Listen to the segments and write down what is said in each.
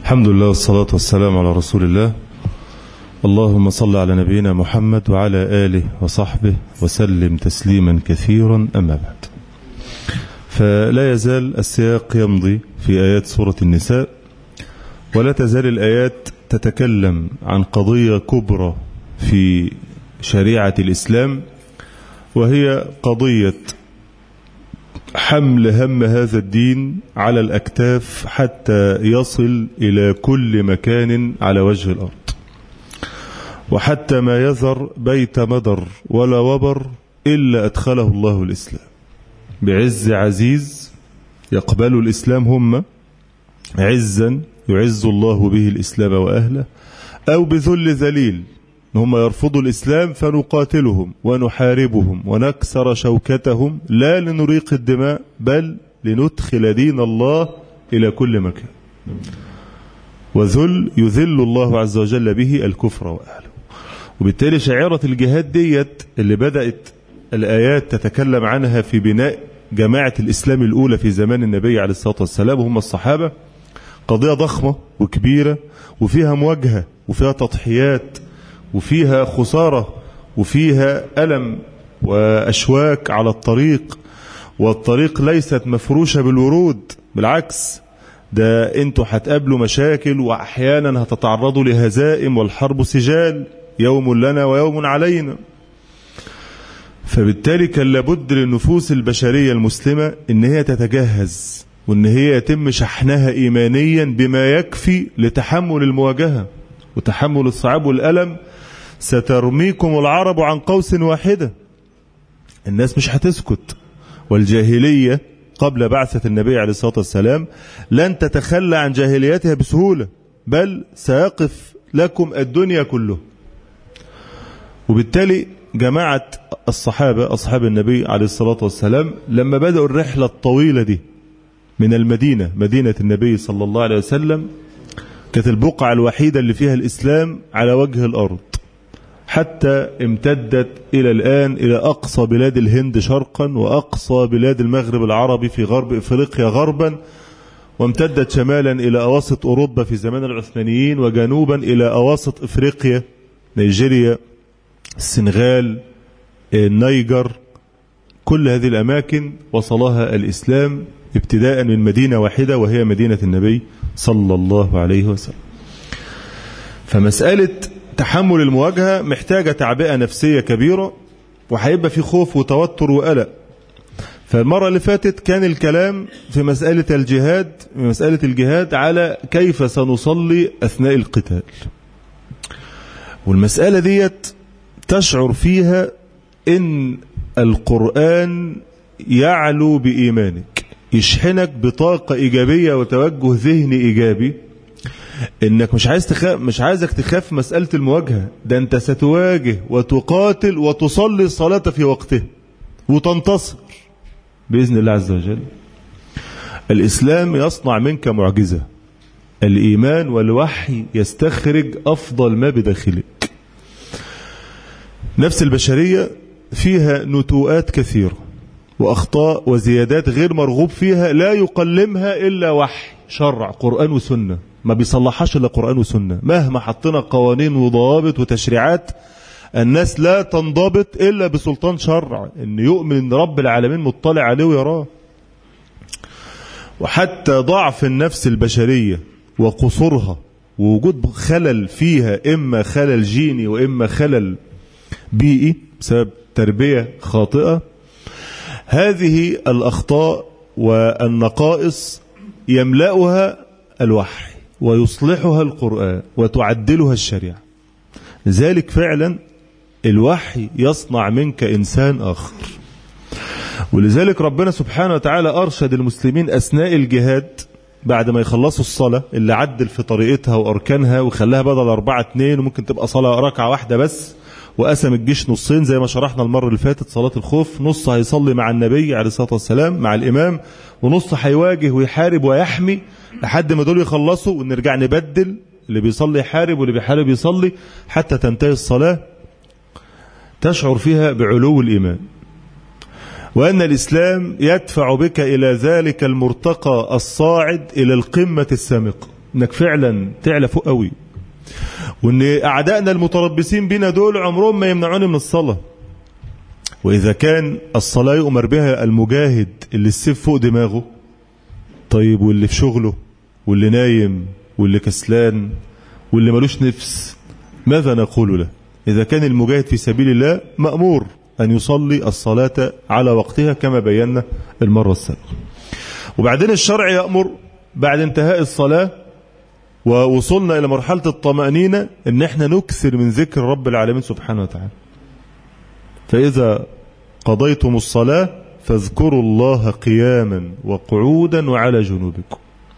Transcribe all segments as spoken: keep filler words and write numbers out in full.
الحمد لله والصلاة والسلام على رسول الله. اللهم صل على نبينا محمد وعلى آله وصحبه وسلم تسليما كثيرا. أما بعد، فلا يزال السياق يمضي في آيات سورة النساء، ولا تزال الآيات تتكلم عن قضية كبرى في شريعة الإسلام، وهي قضية حمل هم هذا الدين على الأكتاف حتى يصل إلى كل مكان على وجه الأرض، وحتى ما يذر بيت مدر ولا وبر إلا أدخله الله الإسلام بعز عزيز يقبل الإسلام هم عزا يعز الله به الإسلام وأهله، أو بذل ذليل هم يرفضوا الإسلام فنقاتلهم ونحاربهم ونكسر شوكتهم، لا لنريق الدماء بل لندخل دين الله إلى كل مكان. وذل يذل الله عز وجل به الكفر وأهله. وبالتالي شعيرة الجهاد ديت اللي بدأت الآيات تتكلم عنها في بناء جماعة الإسلام الأولى في زمان النبي عليه الصلاة والسلام وهم الصحابة، قضية ضخمة وكبيرة وفيها مواجهة وفيها تضحيات وفيها خسارة وفيها ألم وأشواك على الطريق، والطريق ليست مفروشة بالورود، بالعكس ده انتوا هتقابلوا مشاكل وأحيانا هتتعرضوا لهزائم، والحرب سجال يوم لنا ويوم علينا. فبالتالي كان لابد للنفوس البشرية المسلمة ان هي تتجهز، وان هي يتم شحنها إيمانيا بما يكفي لتحمل المواجهة وتحمل الصعاب والألم. سترميكم العرب عن قوس واحدة، الناس مش هتسكت، والجاهلية قبل بعثة النبي عليه الصلاة والسلام لن تتخلى عن جاهليتها بسهولة، بل سيقف لكم الدنيا كله. وبالتالي جماعة الصحابة أصحاب النبي عليه الصلاة والسلام لما بدأوا الرحلة الطويلة دي من المدينة، مدينة النبي صلى الله عليه وسلم كانت البقعة الوحيدة اللي فيها الإسلام على وجه الأرض، حتى امتدت إلى الآن إلى أقصى بلاد الهند شرقا وأقصى بلاد المغرب العربي في غرب إفريقيا غربا، وامتدت شمالا إلى أواسط أوروبا في زمان العثمانيين، وجنوبا إلى أواسط إفريقيا، نيجيريا، السنغال، النيجر. كل هذه الأماكن وصلها الإسلام ابتداء من مدينة واحدة وهي مدينة النبي صلى الله عليه وسلم. فمسألة تحمل المواجهة محتاجة تعبئة نفسية كبيرة، وهيبقى في خوف وتوتر وقلق. فالمرة اللي فاتت كان الكلام في مسألة الجهاد، مسألة الجهاد على كيف سنصلي أثناء القتال. والمسألة ديت تشعر فيها إن القرآن يعلو بإيمانك، يشحنك بطاقة إيجابية وتوجه ذهني إيجابي، إنك مش عايز تخاف، مش عايزك تخاف مسألة المواجهة، ده أنت ستواجه وتقاتل وتصلي الصلاة في وقته وتنتصر بإذن الله عز وجل. الإسلام يصنع منك معجزة، الإيمان والوحي يستخرج أفضل ما بداخلك. نفس البشرية فيها نتوءات كثيرة وأخطاء وزيادات غير مرغوب فيها، لا يقلمها إلا وحي شرع قرآن وسنة، ما بيصلحهاش إلا قرآن وسنة. مهما حطنا قوانين وضوابط وتشريعات، الناس لا تنضبط إلا بسلطان شرع، إن يؤمن إن رب العالمين مطلع عليه ويراه. وحتى ضعف النفس البشرية وقصورها ووجود خلل فيها، إما خلل جيني وإما خلل بيئي بسبب تربية خاطئة، هذه الأخطاء والنقائص يملأها الوحي ويصلحها القرآن وتعدلها الشريعة. لذلك فعلا الوحي يصنع منك إنسان آخر. ولذلك ربنا سبحانه وتعالى أرشد المسلمين أثناء الجهاد بعد ما يخلصوا الصلاة اللي عدل في طريقتها وأركانها وخلاها بدل أربعة اتنين، وممكن تبقى صلاة ركعة واحدة بس، وقسم الجيش نصين زي ما شرحنا المرة اللي فاتت صلاة الخوف. نص هيصلي مع النبي عليه الصلاة والسلام مع الإمام، ونص هيواجه ويحارب ويحمي لحد ما دول يخلصوا، ونرجع نبدل، اللي بيصلي يحارب واللي بيحارب يصلي حتى تنتهي الصلاة. تشعر فيها بعلو الإيمان، وأن الإسلام يدفع بك إلى ذلك المرتقى الصاعد إلى القمة السامقة. انك فعلا تعلى فوق قوي، وان اعدائنا المتربصين بنا دول عمرهم ما يمنعوني من الصلاة. واذا كان الصلاة يؤمر بها المجاهد اللي السيف فوق دماغه، طيب واللي في شغله واللي نايم واللي كسلان واللي ملوش نفس ماذا نقول له؟ إذا كان المجاهد في سبيل الله مأمور أن يصلي الصلاة على وقتها كما بينا المرة السابقة. وبعدين الشرع يأمر بعد انتهاء الصلاة ووصلنا إلى مرحلة الطمأنينة إن احنا نكثر من ذكر رب العالمين سبحانه وتعالى. فإذا قضيتم الصلاة فاذكروا الله قياما وقعودا وعلى جنوبكم.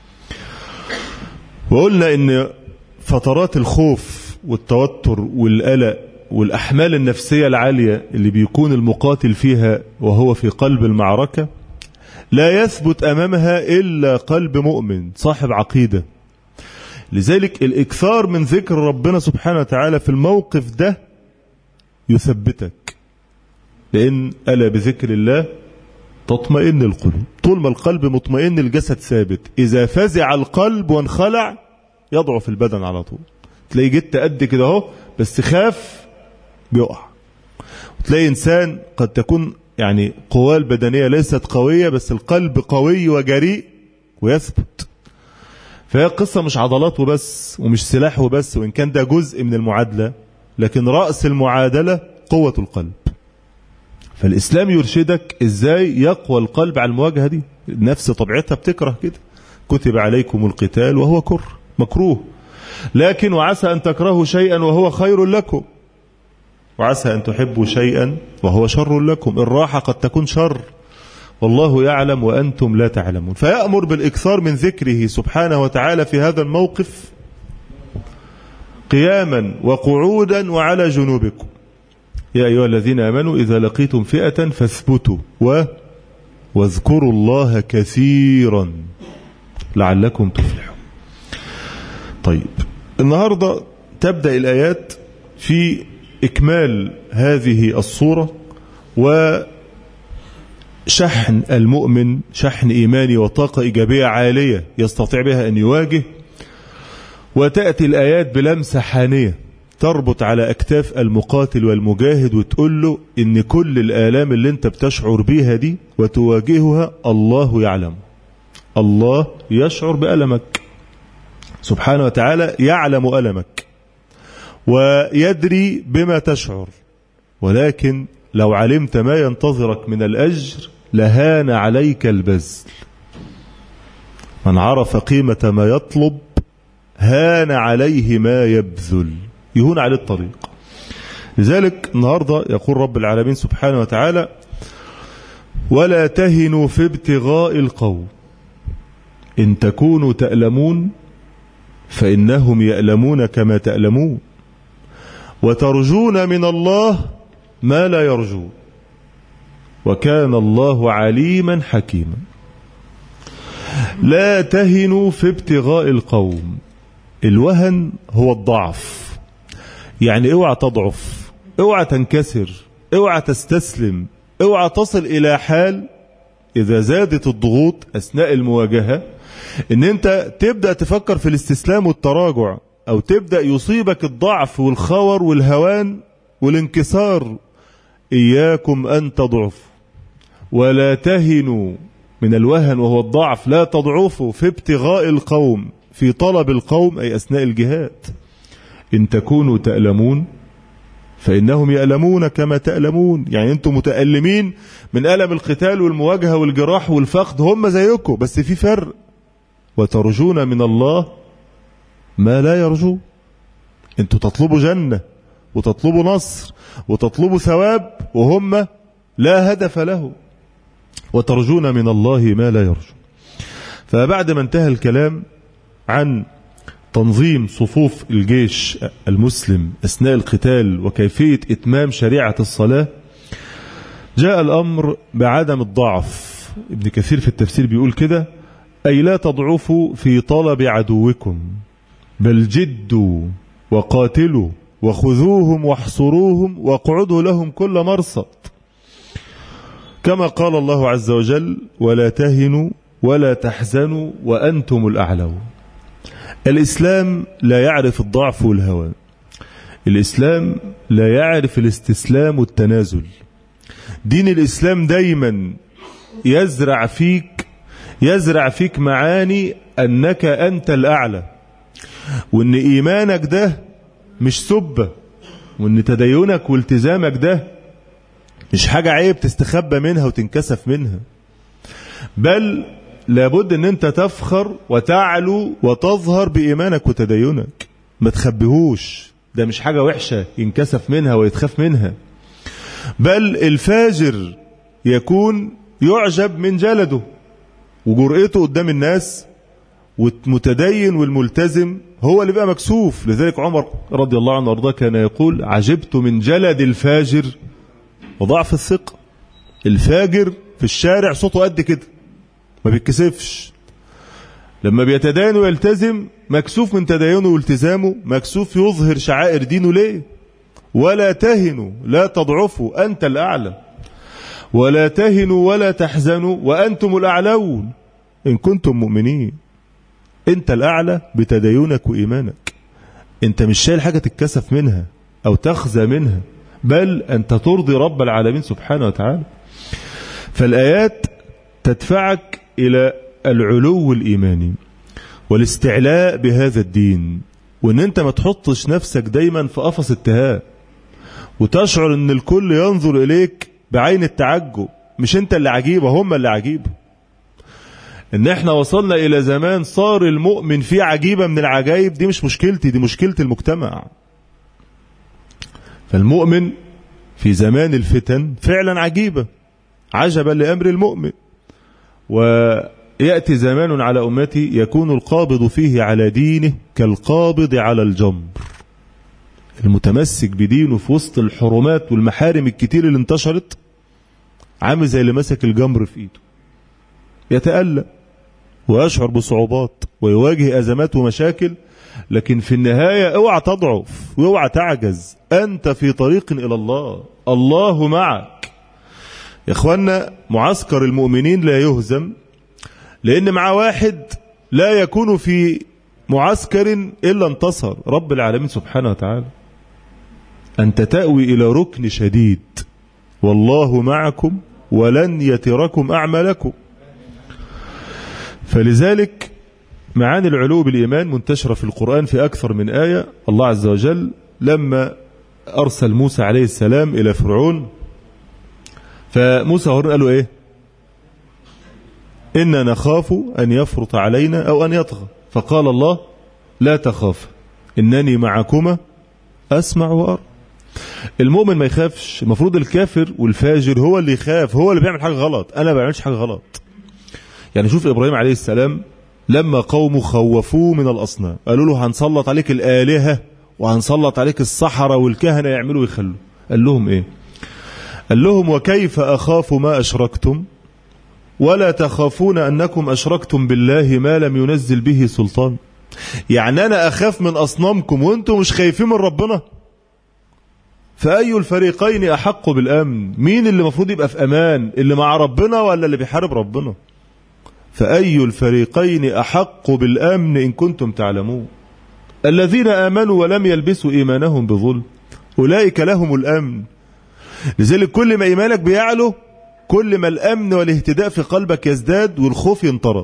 وقلنا إن فترات الخوف والتوتر والقلق والأحمال النفسية العالية اللي بيكون المقاتل فيها وهو في قلب المعركة لا يثبت أمامها إلا قلب مؤمن صاحب عقيدة. لذلك الإكثار من ذكر ربنا سبحانه وتعالى في الموقف ده يثبتك، لأن ألا بذكر الله تطمئن القلوب. طول ما القلب مطمئن الجسد ثابت. إذا فزع القلب وانخلع يضعف البدن على طول. تلاقي جت قد كده اهو بس خاف بيقع. وتلاقي إنسان قد تكون يعني قواه البدنية ليست قوية بس القلب قوي وجريء ويثبت. فهي قصة مش عضلات وبس ومش سلاح وبس، وإن كان ده جزء من المعادلة، لكن رأس المعادلة قوة القلب. فالإسلام يرشدك إزاي يقوى القلب على المواجهة دي. النفس طبيعتها بتكره كده. كتب عليكم القتال وهو كره مكروه، لكن وعسى أن تكرهوا شيئا وهو خير لكم، وعسى أن تحبوا شيئا وهو شر لكم. الراحة قد تكون شر والله يعلم وأنتم لا تعلمون. فيأمر بالإكثار من ذكره سبحانه وتعالى في هذا الموقف قياما وقعودا وعلى جنوبكم. يا أيها الذين آمنوا إذا لقيتم فئة فاثبتوا و... واذكروا الله كثيرا لعلكم تفلحون. طيب النهاردة تبدأ الآيات في إكمال هذه الصورة وشحن المؤمن شحن إيماني وطاقة إيجابية عالية يستطيع بها أن يواجه. وتأتي الآيات بلمسة حانية تربط على أكتاف المقاتل والمجاهد وتقول له إن كل الآلام اللي انت بتشعر بيها دي وتواجهها الله يعلم. الله يشعر بألمك سبحانه وتعالى، يعلم ألمك ويدري بما تشعر، ولكن لو علمت ما ينتظرك من الأجر لهان عليك البذل. من عرف قيمة ما يطلب هان عليه ما يبذل، يهون عليه الطريق. لذلك النهاردة يقول رب العالمين سبحانه وتعالى: ولا تهنوا في ابتغاء القوم إن تكونوا تألمون فإنهم يألمون كما تألمون وترجون من الله ما لا يرجون وكان الله عليما حكيما. لا تهنوا في ابتغاء القوم. الوهن هو الضعف، يعني اوعى تضعف، اوعى تنكسر، اوعى تستسلم، اوعى تصل إلى حال إذا زادت الضغوط أثناء المواجهة إن أنت تبدأ تفكر في الاستسلام والتراجع، أو تبدأ يصيبك الضعف والخور والهوان والانكسار. إياكم أن تضعفوا ولا تهنوا من الوهن وهو الضعف، لا تضعفوا في ابتغاء القوم، في طلب القوم أي أثناء الجهاد. إن تكونوا تألمون فإنهم يألمون كما تألمون، يعني أنتم متألمين من ألم القتال والمواجهة والجراح والفقد، هم زيكم بس في فرق. وترجون من الله ما لا يرجو. أنتم تطلبوا جنة وتطلبوا نصر وتطلبوا ثواب وهم لا هدف له. وترجون من الله ما لا يرجو. فبعد ما انتهى الكلام عن تنظيم صفوف الجيش المسلم أثناء القتال وكيفية إتمام شريعة الصلاة، جاء الأمر بعدم الضعف. ابن كثير في التفسير بيقول كده: أي لا تضعفوا في طلب عدوكم بل جدوا وقاتلوا وخذوهم واحصروهم واقعدوا لهم كل مرصد، كما قال الله عز وجل: ولا تهنوا ولا تحزنوا وأنتم الأعلون. الإسلام لا يعرف الضعف والهوى. الإسلام لا يعرف الاستسلام والتنازل. دين الإسلام دايما يزرع فيك يزرع فيك معاني أنك أنت الأعلى، وأن إيمانك ده مش سبة، وأن تدينك والتزامك ده مش حاجة عيب تستخبى منها وتنكسف منها، بل لابد أن أنت تفخر وتعلو وتظهر بإيمانك وتدينك، ما تخبيهوش. ده مش حاجة وحشة ينكسف منها ويتخاف منها، بل الفاجر يكون يعجب من جلده وجرأته قدام الناس، والمتدين والملتزم هو اللي بقى مكسوف. لذلك عمر رضي الله عنه وارضاه كان يقول: عجبت من جلد الفاجر وضعف الثقة. الفاجر في الشارع صوته قد كده ما بيتكسفش، لما بيتدين ويلتزم مكسوف من تدينه والتزامه، مكسوف يظهر شعائر دينه. ليه؟ ولا تهنوا لا تضعفوا أنت الأعلى، ولا تهنوا ولا تحزنوا وأنتم الأعلون إن كنتم مؤمنين. أنت الأعلى بتدينك وإيمانك، أنت مش شايل حاجة تتكسف منها أو تخزى منها، بل أنت ترضي رب العالمين سبحانه وتعالى. فالآيات تدفعك إلى العلو الإيماني والاستعلاء بهذا الدين، وأن أنت ما تحطش نفسك دايما في قفص اتهام وتشعر أن الكل ينظر إليك بعين التعجب. مش أنت اللي عجيبة، هم اللي عجيبة. ان احنا وصلنا الى زمان صار المؤمن فيه عجيبة من العجائب، دي مش مشكلتي، دي مشكلة المجتمع. فالمؤمن في زمان الفتن فعلا عجيبة، عجبا لأمر المؤمن. ويأتي زمان على أمتي يكون القابض فيه على دينه كالقابض على الجمر، المتمسك بدينه في وسط الحرمات والمحارم الكتير اللي انتشرت عامل زي اللي مسك الجمر في ايده، يتألم ويشعر بصعوبات ويواجه أزمات ومشاكل، لكن في النهاية اوعى تضعف واوعى تعجز، أنت في طريق إلى الله، الله معك. يا إخوانا، معسكر المؤمنين لا يهزم، لأن مع واحد لا يكون في معسكر إلا انتصر رب العالمين سبحانه وتعالى. أنت تأوي إلى ركن شديد، والله معكم ولن يتركم أعمالكم. فلذلك معاني العلو بالإيمان منتشرة في القرآن في أكثر من آية. الله عز وجل لما أرسل موسى عليه السلام إلى فرعون، فموسى هرن قالوا إيه؟ إننا نخاف أن يفرط علينا أو أن يطغى، فقال الله: لا تخاف إنني معكما أسمع وأرى. المؤمن ما يخافش، المفروض الكافر والفاجر هو اللي يخاف، هو اللي بيعمل حاجة غلط. أنا ما بعملش حاجة غلط. يعني شوف إبراهيم عليه السلام لما قومه خوفوه من الأصنام، قالوا له هنسلط عليك الآلهة وهنسلط عليك السحرة والكهنة يعملوا ويخلوا، قال لهم إيه؟ قال لهم: وكيف أخاف ما أشركتم ولا تخافون أنكم أشركتم بالله ما لم ينزل به سلطان. يعني أنا أخاف من أصنامكم وأنتم مش خايفين من ربنا؟ فأي الفريقين أحق بالأمن؟ مين اللي مفروض يبقى في أمان، اللي مع ربنا ولا اللي بيحارب ربنا؟ فأي الفريقين أحق بالأمن إن كنتم تعلمون. الذين آمنوا ولم يلبسوا إيمانهم بظلم أولئك لهم الأمن. لذلك كل ما إيمانك بيعلو كل ما الأمن والاهتداء في قلبك يزداد والخوف ينطرد.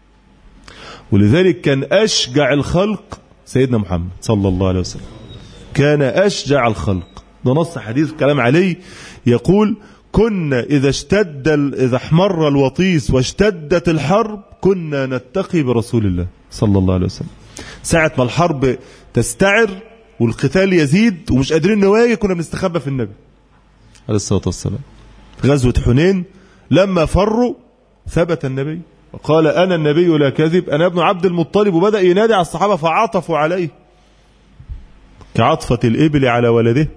ولذلك كان أشجع الخلق سيدنا محمد صلى الله عليه وسلم، كان أشجع الخلق. ده نص حديث كلام علي يقول: كنا إذا اشتد إذا احمر الوطيس واشتدت الحرب كنا نتقي برسول الله صلى الله عليه وسلم. ساعة ما الحرب تستعر والقتال يزيد ومش قادرين نواجه كنا بنستخبى في النبي عليه الصلاة والسلام. غزوة حنين لما فروا ثبت النبي وقال: أنا النبي لا كذب، أنا ابن عبد المطلب، وبدأ ينادي على الصحابة فعطفوا عليه كعطفة الإبل على ولده.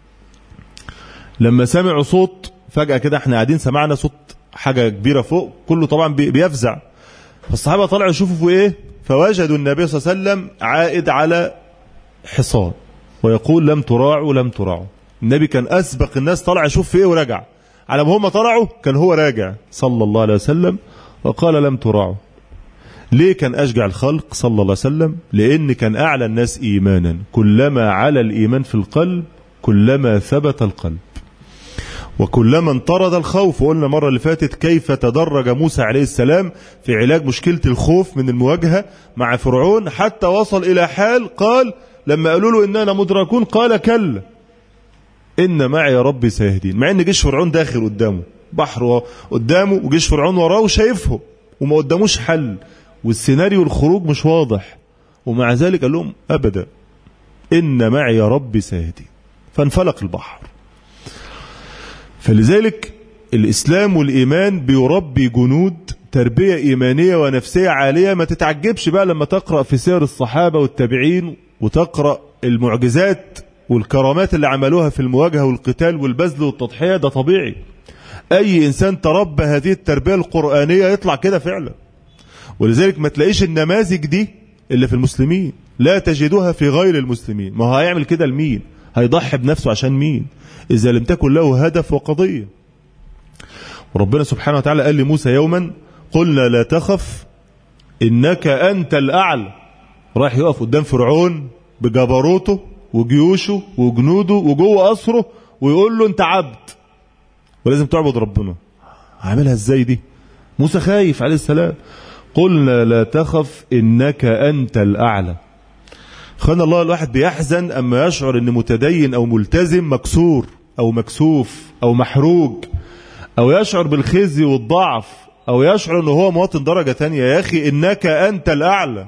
لما سمعوا صوت فجأة كده، احنا قاعدين سمعنا صوت حاجة كبيرة فوق، كله طبعا بيفزع، فالصحابة طلعوا يشوفوا في ايه، فوجدوا النبي صلى الله عليه وسلم عائد على حصان ويقول: لم تراعوا لم تراعوا. النبي كان أسبق الناس، طلع يشوف في ايه ورجع، على ما هم طلعوا كان هو راجع صلى الله عليه وسلم وقال: لم تراعوا. ليه كان أشجع الخلق صلى الله عليه وسلم؟ لأن كان أعلى الناس إيمانا، كلما على الإيمان في القلب كلما ثبت القلب، وكلما انطرد الخوف. وقلنا مرة اللي فاتت كيف تدرج موسى عليه السلام في علاج مشكلة الخوف من المواجهة مع فرعون، حتى وصل إلى حال قال لما قالوا له إننا مدركون قال كلا إن معي ربي سيهدين، مع إن جيش فرعون داخل قدامه، بحر قدامه وجيش فرعون وراه وشايفهم وما قداموش حل، والسيناريو الخروج مش واضح، ومع ذلك قال لهم أبدا إن معي ربي سيهدين، فانفلق البحر. فلذلك الإسلام والإيمان بيربي جنود تربية إيمانية ونفسية عالية. ما تتعجبش بقى لما تقرأ في سير الصحابة والتابعين وتقرأ المعجزات والكرامات اللي عملوها في المواجهة والقتال والبذل والتضحية، ده طبيعي. أي إنسان تربى هذه التربية القرآنية يطلع كده فعلا. ولذلك ما تلاقيش النماذج دي اللي في المسلمين، لا تجدوها في غير المسلمين. ما هو هيعمل كده لمين؟ هيضحي بنفسه عشان مين إذا لم تكن له هدف وقضية؟ وربنا سبحانه وتعالى قال لموسى يوما قلنا لا تخف إنك أنت الأعلى. راح يقف قدام فرعون بجبروته وجيوشه وجنوده وجوه قصره ويقول له أنت عبد ولازم تعبد ربنا. عاملها ازاي دي؟ موسى خايف عليه السلام. قلنا لا تخف إنك أنت الأعلى. خلنا الله، الواحد بيحزن أما يشعر أن متدين أو ملتزم مكسور أو مكسوف أو محروج، أو يشعر بالخزي والضعف، أو يشعر أنه هو مواطن درجة تانية. يا أخي إنك أنت الأعلى.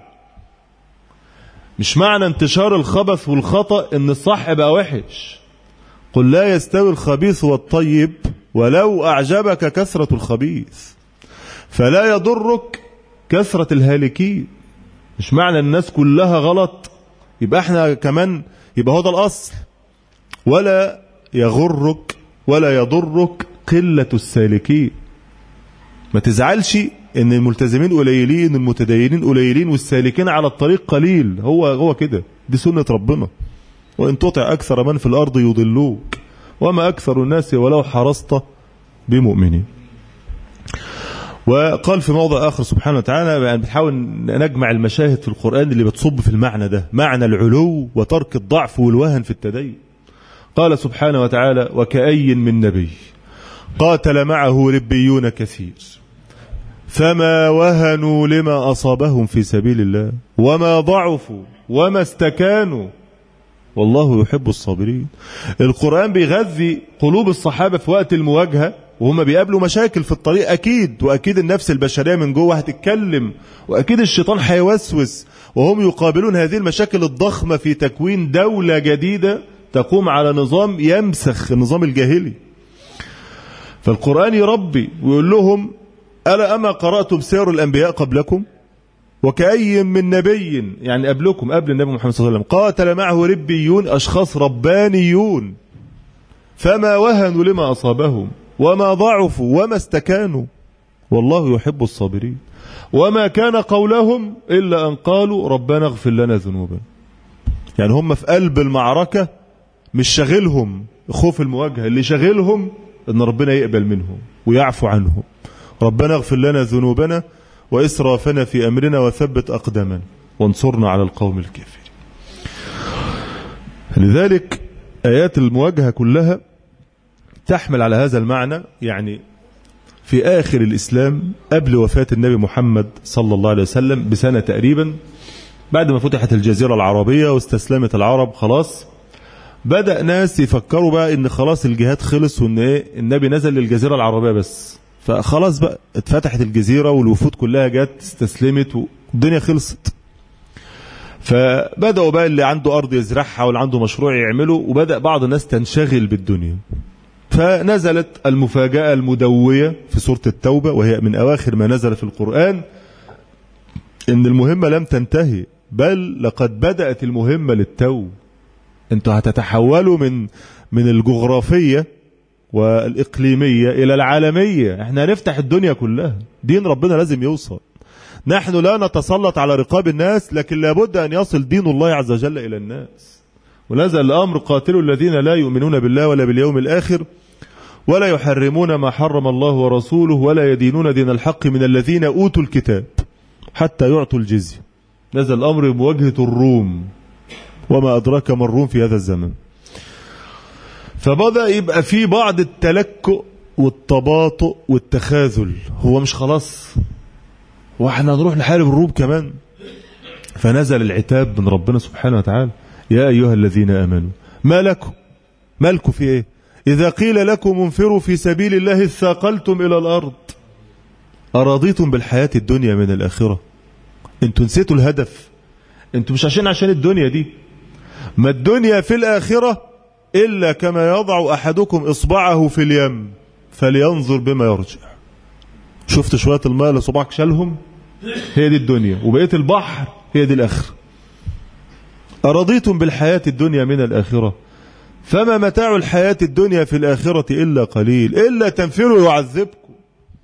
مش معنى انتشار الخبث والخطأ أن الصح بقى وحش. قل لا يستوي الخبيث والطيب ولو أعجبك كثرة الخبيث، فلا يضرك كثرة الهالكين. مش معنى الناس كلها غلط يبقى احنا كمان يبقى هو ده الأصل. ولا يغرك ولا يضرك قلة السالكين. ما تزعلش ان الملتزمين قليلين، المتدينين قليلين، والسالكين على الطريق قليل. هو هو كده، دي سنة ربنا. وإن تطع أكثر من في الأرض يضلوك وما أكثر الناس ولو حرصت بمؤمنين. وقال في موضع آخر سبحانه وتعالى، يعني بتحاول نجمع المشاهد في القرآن اللي بتصب في المعنى ده، معنى العلو وترك الضعف والوهن في التدين. قال سبحانه وتعالى وكأي من نبي قاتل معه ربيون كثير فما وهنوا لما أصابهم في سبيل الله وما ضعفوا وما استكانوا والله يحب الصابرين. القرآن بيغذي قلوب الصحابة في وقت المواجهة وهم بيقابلوا مشاكل في الطريق أكيد، وأكيد النفس البشرية من جوه هتتكلم، وأكيد الشيطان هيوسوس، وهم يقابلون هذه المشاكل الضخمة في تكوين دولة جديدة تقوم على نظام يمسخ النظام الجاهلي. فالقرآن يربي ويقول لهم ألا أما قرأتم سير الأنبياء قبلكم وكأي من نبي، يعني قبلكم قبل النبي محمد صلى الله عليه وسلم، قاتل معه ربيون، أشخاص ربانيون، فما وهنوا لما أصابهم وما ضعفوا وما استكانوا والله يحب الصابرين. وما كان قولهم إلا أن قالوا ربنا اغفر لنا ذنوبنا. يعني هم في قلب المعركة مش شاغلهم خوف المواجهة، اللي شاغلهم أن ربنا يقبل منهم ويعفو عنهم. ربنا اغفر لنا ذنوبنا وإسرافنا في أمرنا وثبت أقدامنا وانصرنا على القوم الكافرين. لذلك آيات المواجهة كلها تحمل على هذا المعنى. يعني في آخر الإسلام قبل وفاة النبي محمد صلى الله عليه وسلم بسنة تقريبا، بعد ما فتحت الجزيرة العربية واستسلمت العرب خلاص، بدأ ناس يفكروا بقى ان خلاص الجهاد خلص وان ايه النبي نزل للجزيرة العربية بس، فخلاص بقى اتفتحت الجزيرة والوفود كلها جت استسلمت والدنيا خلصت. فبدأوا بقى اللي عنده أرض يزرعها واللي عنده مشروع يعمله، وبدأ بعض الناس تنشغل بالدنيا. فنزلت المفاجأة المدوية في سورة التوبة، وهي من أواخر ما نزل في القرآن، إن المهمة لم تنتهي بل لقد بدأت المهمة للتو. انتوا هتتحولوا من من الجغرافية والإقليمية إلى العالمية. احنا هنفتح الدنيا كلها، دين ربنا لازم يوصل. نحن لا نتسلط على رقاب الناس، لكن لابد أن يصل دين الله عز وجل إلى الناس. ونزل الأمر قاتلوا الذين لا يؤمنون بالله ولا باليوم الآخر ولا يحرمون ما حرم الله ورسوله ولا يدينون دين الحق من الذين أوتوا الكتاب حتى يعطوا الجزية. نزل الأمر بمواجهة الروم، وما أدراك ما الروم في هذا الزمن. فبدأ يبقى في بعض التلكؤ والتباطؤ والتخاذل. هو مش خلاص واحنا نروح نحارب الروم كمان؟ فنزل العتاب من ربنا سبحانه وتعالى: يا أيها الذين آمنوا ما لكم مالكم في ايه إذا قيل لكم انفروا في سبيل الله اثاقلتم إلى الأرض أرضيتم بالحياة الدنيا من الآخرة؟ انتوا نسيتوا الهدف، انتوا مش عشان عشان الدنيا دي. ما الدنيا في الآخرة إلا كما يضع أحدكم إصبعه في اليم فلينظر بما يرجع. شفت شوية الماء اللي صبعك شالهم؟ هي دي الدنيا، وبقية البحر هي دي الآخرة. أرضيتم بالحياة الدنيا من الآخرة فما متاع الحياة الدنيا في الآخرة إلا قليل إلا تنفروا يعذبكم.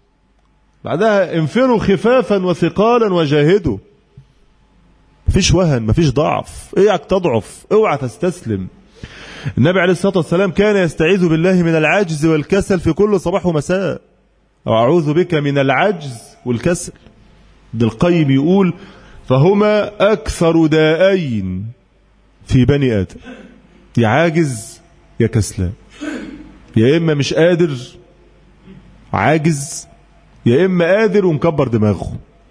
بعدها انفروا خفافا وثقالا وجاهدوا. مفيش وهن، مفيش ضعف، اوعك تضعف، اوعى تستسلم. النبي عليه الصلاة والسلام كان يستعيذ بالله من العجز والكسل في كل صباح ومساء. أعوذ بك من العجز والكسل. ابن القيم يقول: فهما أكثر داءين في بني آدم، يا عاجز يا كسلان، يا إما مش قادر عاجز، يا إما قادر ومكبر دماغه،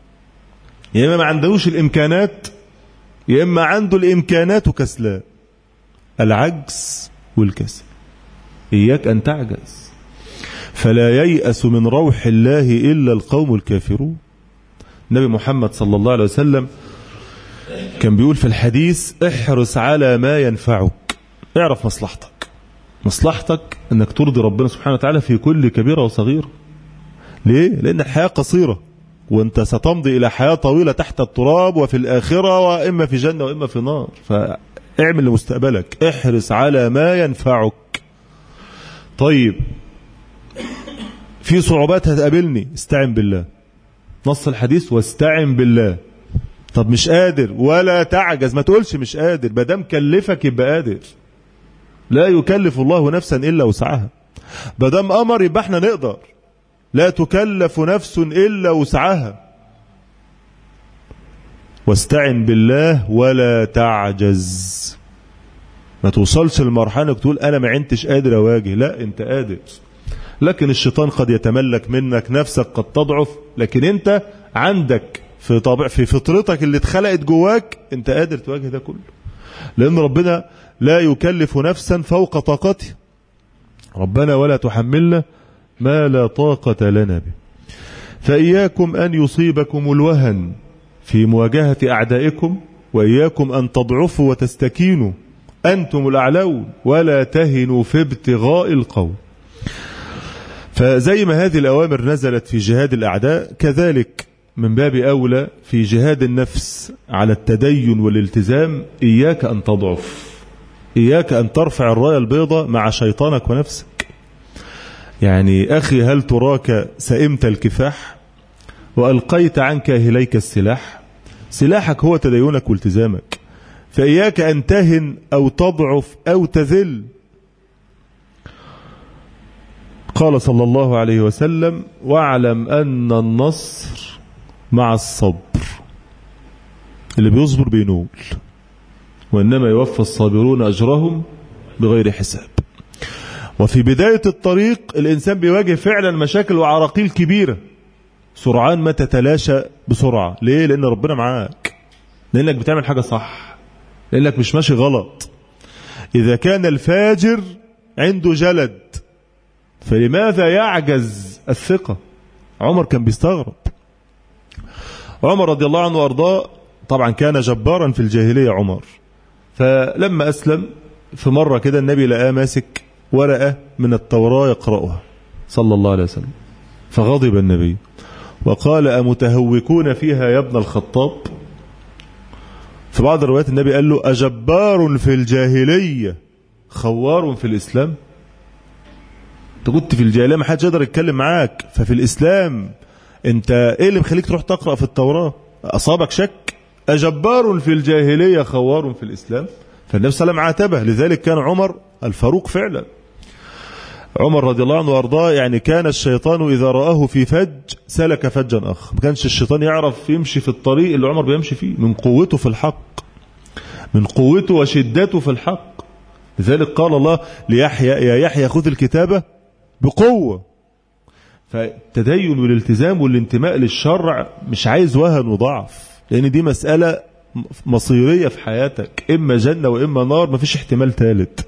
يا إما ما عندهوش الإمكانات، يا إما عنده الإمكانات وكسلان. العجز والكسل. إياك أن تعجز، فلا ييأس من روح الله إلا القوم الكافرون. النبي محمد صلى الله عليه وسلم كان بيقول في الحديث: احرص على ما ينفعك. اعرف مصلحتك. مصلحتك انك ترضي ربنا سبحانه وتعالى في كل كبيرة وصغيرة. ليه؟ لأن الحياة قصيرة، وانت ستمضي إلى حياة طويلة تحت التراب وفي الآخرة، وإما في جنة وإما في نار. فاعمل لمستقبلك، احرص على ما ينفعك. طيب، في صعوبات هتقابلني، استعن بالله. نص الحديث: واستعن بالله. طب مش قادر، ولا تعجز، ما تقولش مش قادر، ما دام كلفك يبقى قادر. لا يكلف الله نفسا إلا وسعها. ما دام أمر يبقى احنا نقدر. لا تكلف نفس إلا وسعها. واستعن بالله ولا تعجز. ما توصلش للمرحلة تقول أنا ما عنتش قادر أواجه. لا، أنت قادر، لكن الشيطان قد يتملك منك، نفسك قد تضعف، لكن أنت عندك في طبع في فطرتك اللي اتخلقت جواك أنت قادر تواجه ده كله. لأن ربنا لا يكلف نفسا فوق طاقته. ربنا ولا تحملنا ما لا طاقة لنا به. فإياكم أن يصيبكم الوهن في مواجهة أعدائكم، وإياكم أن تضعفوا وتستكينوا. أنتم الأعلون ولا تهنوا في ابتغاء القوم. فزي ما هذه الأوامر نزلت في جهاد الأعداء، كذلك من باب أولى في جهاد النفس على التدين والالتزام. إياك أن تضعف، إياك أن ترفع الراية البيضاء مع شيطانك ونفسك. يعني أخي، هل تراك سئمت الكفاح وألقيت عنك إليك السلاح؟ سلاحك هو تدينك والتزامك. فإياك أن تهن أو تضعف أو تذل. قال صلى الله عليه وسلم: واعلم أن النصر مع الصبر. اللي بيصبر بينول، وإنما يوفى الصابرون أجرهم بغير حساب. وفي بداية الطريق الإنسان بيواجه فعلا مشاكل وعراقيل كبيرة، سرعان ما تتلاشى بسرعة. ليه؟ لأن ربنا معاك، لأنك بتعمل حاجة صح، لأنك مش ماشي غلط. إذا كان الفاجر عنده جلد فلماذا يعجز الثقة؟ عمر كان بيستغرب. عمر رضي الله عنه وارضاه طبعا كان جبارا في الجاهلية عمر. فلما أسلم في مرة كده النبي لقاه ماسك ورقة من التوراة يقرأها صلى الله عليه وسلم، فغضب النبي وقال: أمتهوكون فيها يا ابن الخطاب؟ في بعض الروايات النبي قال له: أجبار في الجاهلية خوار في الإسلام؟ انت كنت في الجاهلية ما حدش يقدر يتكلم معاك، ففي الإسلام انت ايه اللي مخليك تروح تقرأ في التوراة؟ أصابك شك؟ أجبار في الجاهلية خوار في الإسلام؟ فالنبي صلى الله عليه وسلم عاتبه. لذلك كان عمر الفاروق فعلا. عمر رضي الله عنه وارضاه يعني كان الشيطان إذا رآه في فج سلك فجا آخر. ما كانش الشيطان يعرف يمشي في الطريق اللي عمر بيمشي فيه من قوته في الحق، من قوته وشدته في الحق. لذلك قال الله ليحيى يا يحيى خذ الكتابة بقوة. فالتدين والالتزام والانتماء للشرع مش عايز وهن وضعف، لأن دي مسألة مصيرية في حياتك، إما جنة وإما نار، مفيش احتمال ثالث.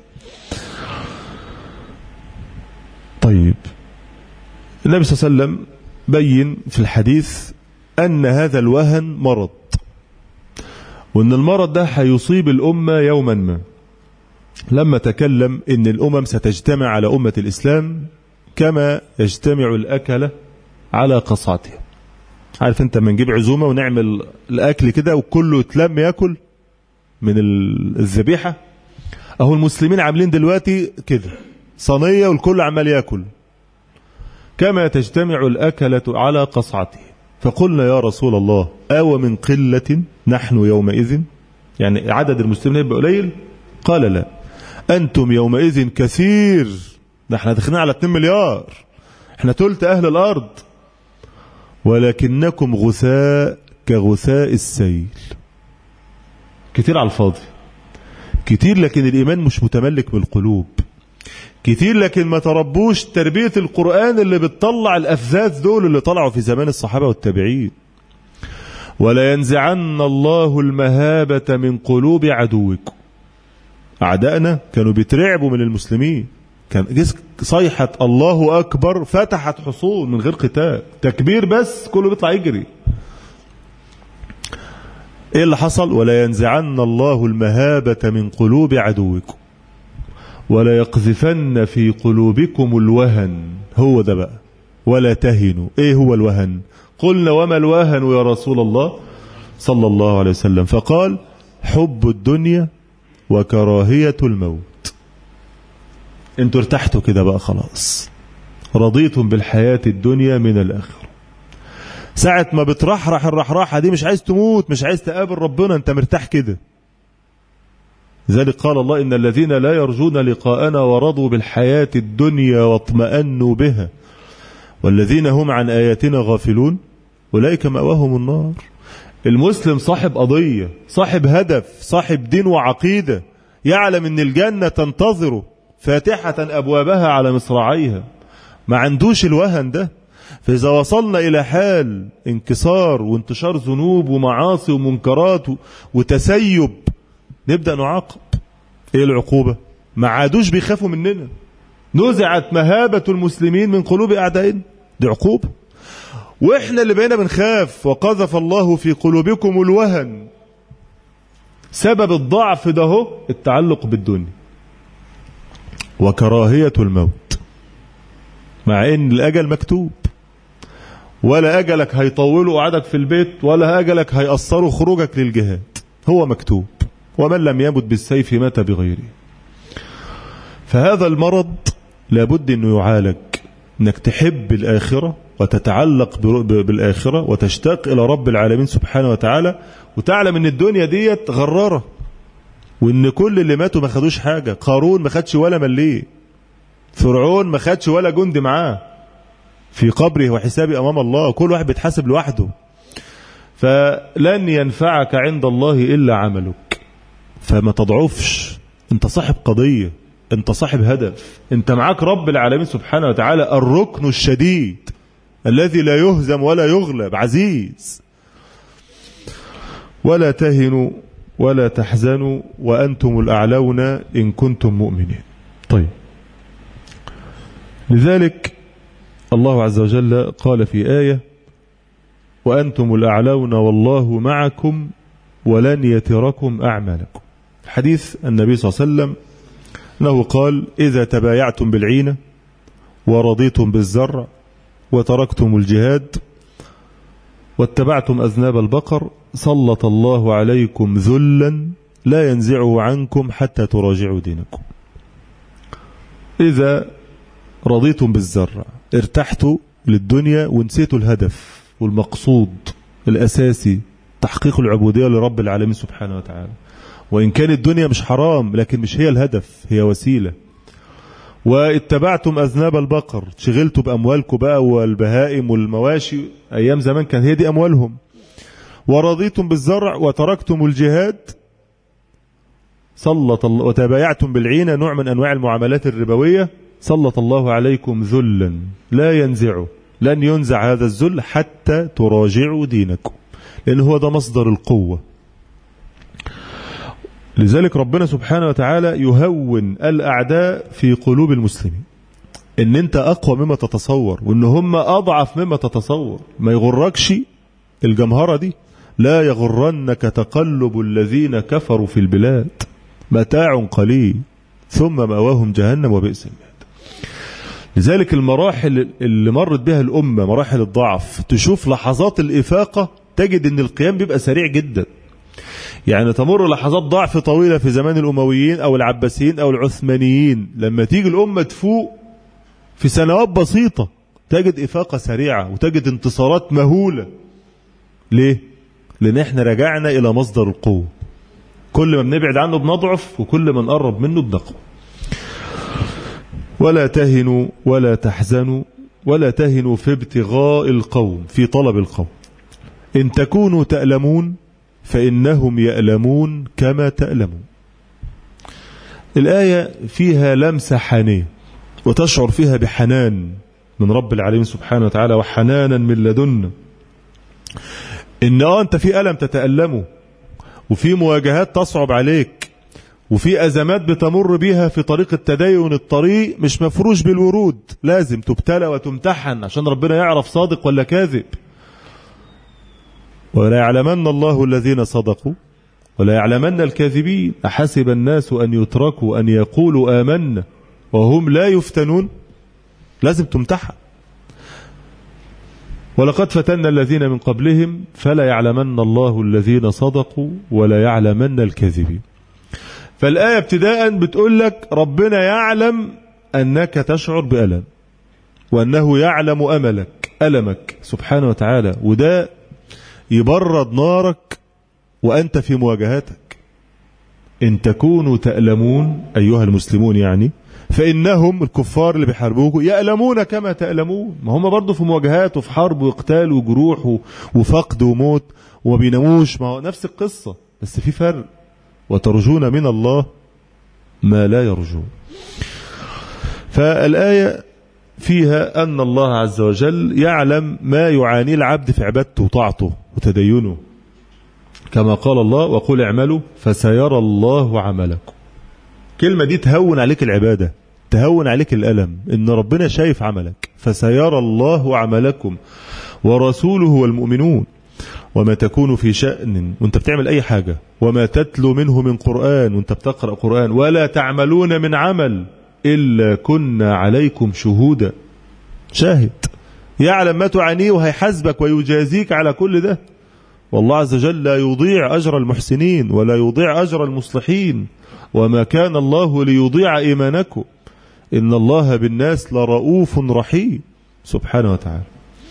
طيب النبي صلى الله عليه وسلم بين في الحديث أن هذا الوهن مرض، وأن المرض ده هيصيب الأمة يوما ما. لما تكلم أن الأمم ستجتمع على أمة الإسلام كما يجتمع الأكلة على قصعتها. عارف أنت ما نجيب عزومة ونعمل الأكل كده وكله يتلم يأكل من الذبيحة، أهو المسلمين عاملين دلوقتي كده صينية والكل عمال يأكل، كما تجتمع الأكلة على قصعته. فقلنا يا رسول الله أو من قلة نحن يومئذ، يعني عدد المسلمين يبقى قليل؟ قال لا، أنتم يومئذ كثير، ده احنا دخلنا على اتنين مليار، احنا تلت أهل الأرض، ولكنكم غثاء كغثاء السيل. كتير على الفاضي، كتير لكن الإيمان مش متملك بالقلوب، كتير لكن ما تربوش تربية القرآن اللي بتطلع الأفذاذ دول اللي طلعوا في زمان الصحابة والتابعين. ولا ينزعن الله المهابة من قلوب عدوكم. أعدائنا كانوا بيترعبوا من المسلمين، كان صيحة الله أكبر فتحت حصون من غير قتال، تكبير بس كله بيطلع يجري. ايه اللي حصل؟ ولا ينزعن الله المهابة من قلوب عدوكم ولا يقذفن في قلوبكم الوهن. هو ده بقى، ولا تهنوا. ايه هو الوهن؟ قلنا وما الوهن يا رسول الله صلى الله عليه وسلم؟ فقال حب الدنيا وكراهية الموت. انتوا ارتحتوا كده بقى خلاص، رضيتم بالحياة الدنيا من الآخرة. ساعة ما بترحرح الرحراحة دي مش عايز تموت، مش عايز تقابل ربنا، انت مرتاح كده. لذلك قال الله إن الذين لا يرجون لقاءنا ورضوا بالحياة الدنيا واطمأنوا بها والذين هم عن آياتنا غافلون أولئك مأواهم النار. المسلم صاحب قضية، صاحب هدف، صاحب دين وعقيدة، يعلم ان الجنة تنتظره فاتحة أبوابها على مصراعيها، ما عندوش الوهن ده. فإذا وصلنا إلى حال انكسار وانتشار ذنوب ومعاصي ومنكرات وتسيب نبدأ نعاقب. ايه العقوبة؟ ما عادوش بيخافوا مننا، نزعت مهابة المسلمين من قلوب أعدائنا، دي عقوبة. واحنا اللي بقينا بنخاف. وقذف الله في قلوبكم الوهن. سبب الضعف ده هو التعلق بالدنيا وكراهية الموت، مع ان الاجل مكتوب، ولا اجلك هيطولوا قعدك في البيت ولا اجلك هيأثروا خروجك للجهاد، هو مكتوب. ومن لم يمت بالسيف مات بغيره. فهذا المرض لابد انه يعالج، انك تحب الآخرة وتتعلق بالآخرة وتشتاق إلى رب العالمين سبحانه وتعالى، وتعلم ان الدنيا ديت غرارة، وان كل اللي ماتوا ما خدوش حاجة. قارون ما خدش ولا مليه، فرعون ما خدش ولا جندي معاه، في قبره وحسابه أمام الله، كل واحد بيتحاسب لوحده. فلن ينفعك عند الله إلا عملك، فما تضعفش. انت صاحب قضية، انت صاحب هدف، انت معاك رب العالمين سبحانه وتعالى الركن الشديد الذي لا يهزم ولا يغلب، عزيز. ولا تهنوا ولا تحزنوا وأنتم الأعلون إن كنتم مؤمنين. طيب، لذلك الله عز وجل قال في آية وأنتم الأعلون والله معكم ولن يتركم أعمالكم. حديث النبي صلى الله عليه وسلم أنه قال إذا تبايعتم بالعينة ورضيتم بالزرع وتركتم الجهاد واتبعتم أذناب البقر سلط الله عليكم ذلا لا ينزعه عنكم حتى تراجعوا دينكم. إذا رضيتم بالزرع، ارتحتوا للدنيا ونسيتوا الهدف والمقصود الأساسي، تحقيق العبودية لرب العالمين سبحانه وتعالى. وإن كانت الدنيا مش حرام، لكن مش هي الهدف، هي وسيلة. واتبعتم أذناب البقر، شغلتوا بأموالكم بقى والبهائم والمواشي، أيام زمان كان هي دي أموالهم. ورضيتم بالزرع وتركتم الجهاد، سلط الله، وتبايعتم بالعينة، نوع من أنواع المعاملات الربوية، سلط الله عليكم ذلا لا ينزعه، لن ينزع هذا الذل حتى تراجعوا دينكم، لأن هو ده مصدر القوة. لذلك ربنا سبحانه وتعالى يهون الأعداء في قلوب المسلمين، إن أنت أقوى مما تتصور، وإن هم أضعف مما تتصور. ما يغركش الجمهرة دي، لا يغرنك تقلب الذين كفروا في البلاد، متاع قليل ثم مأواهم جهنم وبئس المهاد. لذلك المراحل اللي مرت بها الأمة، مراحل الضعف، تشوف لحظات الإفاقة تجد أن القيام بيبقى سريع جدا. يعني تمر لحظات ضعف طويلة في زمان الأمويين أو العباسيين أو العثمانيين، لما تيجي الأمة تفوق في سنوات بسيطة تجد إفاقة سريعة وتجد انتصارات مهولة. ليه؟ لأن احنا رجعنا إلى مصدر القوة، كل ما بنبعد عنه بنضعف، وكل ما نقرب منه بنقوى. ولا تهنوا ولا تحزنوا ولا تهنوا في ابتغاء القوم، في طلب القوم. إن تكونوا تألمون فإنهم يألمون كما تألمون. الآية فيها لمسة حانية، وتشعر فيها بحنان من رب العالمين سبحانه وتعالى، وحنانا من لدنا. إن آه أنت في ألم تتألمه، وفي مواجهات تصعب عليك، وفي أزمات بتمر بيها في طريق التدين. الطريق مش مفروش بالورود، لازم تبتلى وتمتحن عشان ربنا يعرف صادق ولا كاذب. ولا يعلمن الله الذين صدقوا ولا يعلمن الكاذبين. أحسب الناس أن يتركوا أن يقولوا آمنا وهم لا يفتنون. لازم تمتحن. ولقد فتنا الذين من قبلهم فلا يعلمن الله الذين صدقوا ولا يعلمن الكاذبين. فالآية ابتداء بتقول لك ربنا يعلم أنك تشعر بألم، وأنه يعلم أملك ألمك سبحانه وتعالى، وده يبرد نارك وأنت في مواجهاتك. إن تكونوا تألمون أيها المسلمون، يعني فإنهم الكفار اللي بيحاربوكم يألمون كما تألمون. ما هم برضو في مواجهات وفي حرب وقتال وجروح وفقد وموت وما بيناموش، ما هو نفس القصة، بس في فرق. وترجون من الله ما لا يرجون. فالآية فيها أن الله عز وجل يعلم ما يعاني العبد في عبادته وطاعته وتدينه، كما قال الله وقل اعملوا فسيرى الله عملكم. كلمة دي تهون عليك العبادة، تهون عليك الألم، إن ربنا شايف عملك. فسيرى الله عملكم ورسوله والمؤمنون وما تكون في شأن، وانت بتعمل أي حاجة، وما تتلو منه من قرآن، وانت بتقرأ قرآن، ولا تعملون من عمل إلا كنا عليكم شهودا. شاهد يعلم ما تعانيه وهيحاسبك ويجازيك على كل ده. والله عز وجل لا يضيع أجر المحسنين ولا يضيع أجر المصلحين، وما كان الله ليضيع إيمانكم إن الله بالناس لرؤوف رحيم سبحانه وتعالى.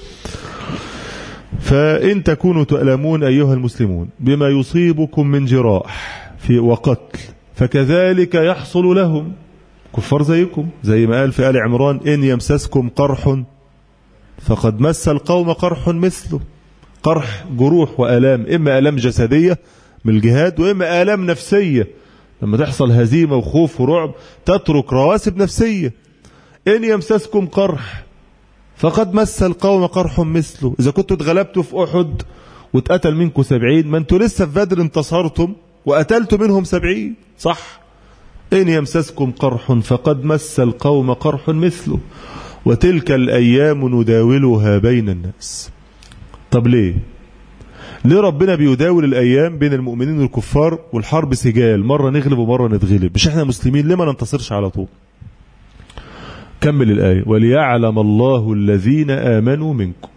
فإن تكونوا تألمون أيها المسلمون بما يصيبكم من جراح في وقتل فكذلك يحصل لهم، كفار زيكم، زي ما قال في آل عمران إن يمسسكم قرح فقد مس القوم قرح مثله. قرح جروح وآلام، إما آلام جسدية من الجهاد، وإما آلام نفسية لما تحصل هزيمة وخوف ورعب تترك رواسب نفسية. إن يمسسكم قرح فقد مس القوم قرح مثله. إذا كنتوا اتغلبتوا في أحد واتقتل منكم سبعين، ما انتوا لسه في بدر انتصرتم وقتلتوا منهم سبعين، صح؟ إن يمسسكم قرح فقد مس القوم قرح مثله وتلك الأيام نداولها بين الناس. طب ليه؟ ليه ربنا بيداول الأيام بين المؤمنين والكفار والحرب سجال، مرة نغلب ومرة نتغلب؟ مش احنا مسلمين ليه ما ننتصرش على طول؟ كمل الآية وليعلم الله الذين آمنوا منكم.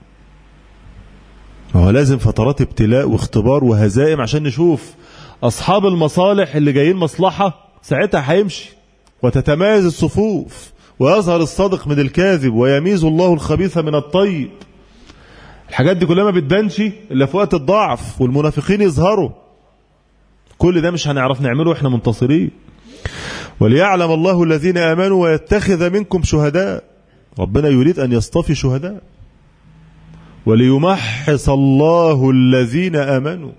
هو لازم فترات ابتلاء واختبار وهزائم عشان نشوف أصحاب المصالح اللي جايين مصلحة، ساعتها هيمشي وتتمايز الصفوف ويظهر الصادق من الكاذب ويميز الله الخبيث من الطيب. الحاجات دي كلها ما بتبانش إلا في وقت الضعف والمنافقين يظهروا. كل ده مش هنعرف نعمله واحنا منتصرين. وليعلم الله الذين آمنوا ويتخذ منكم شهداء. ربنا يريد أن يصطفي شهداء. وليمحص الله الذين آمنوا.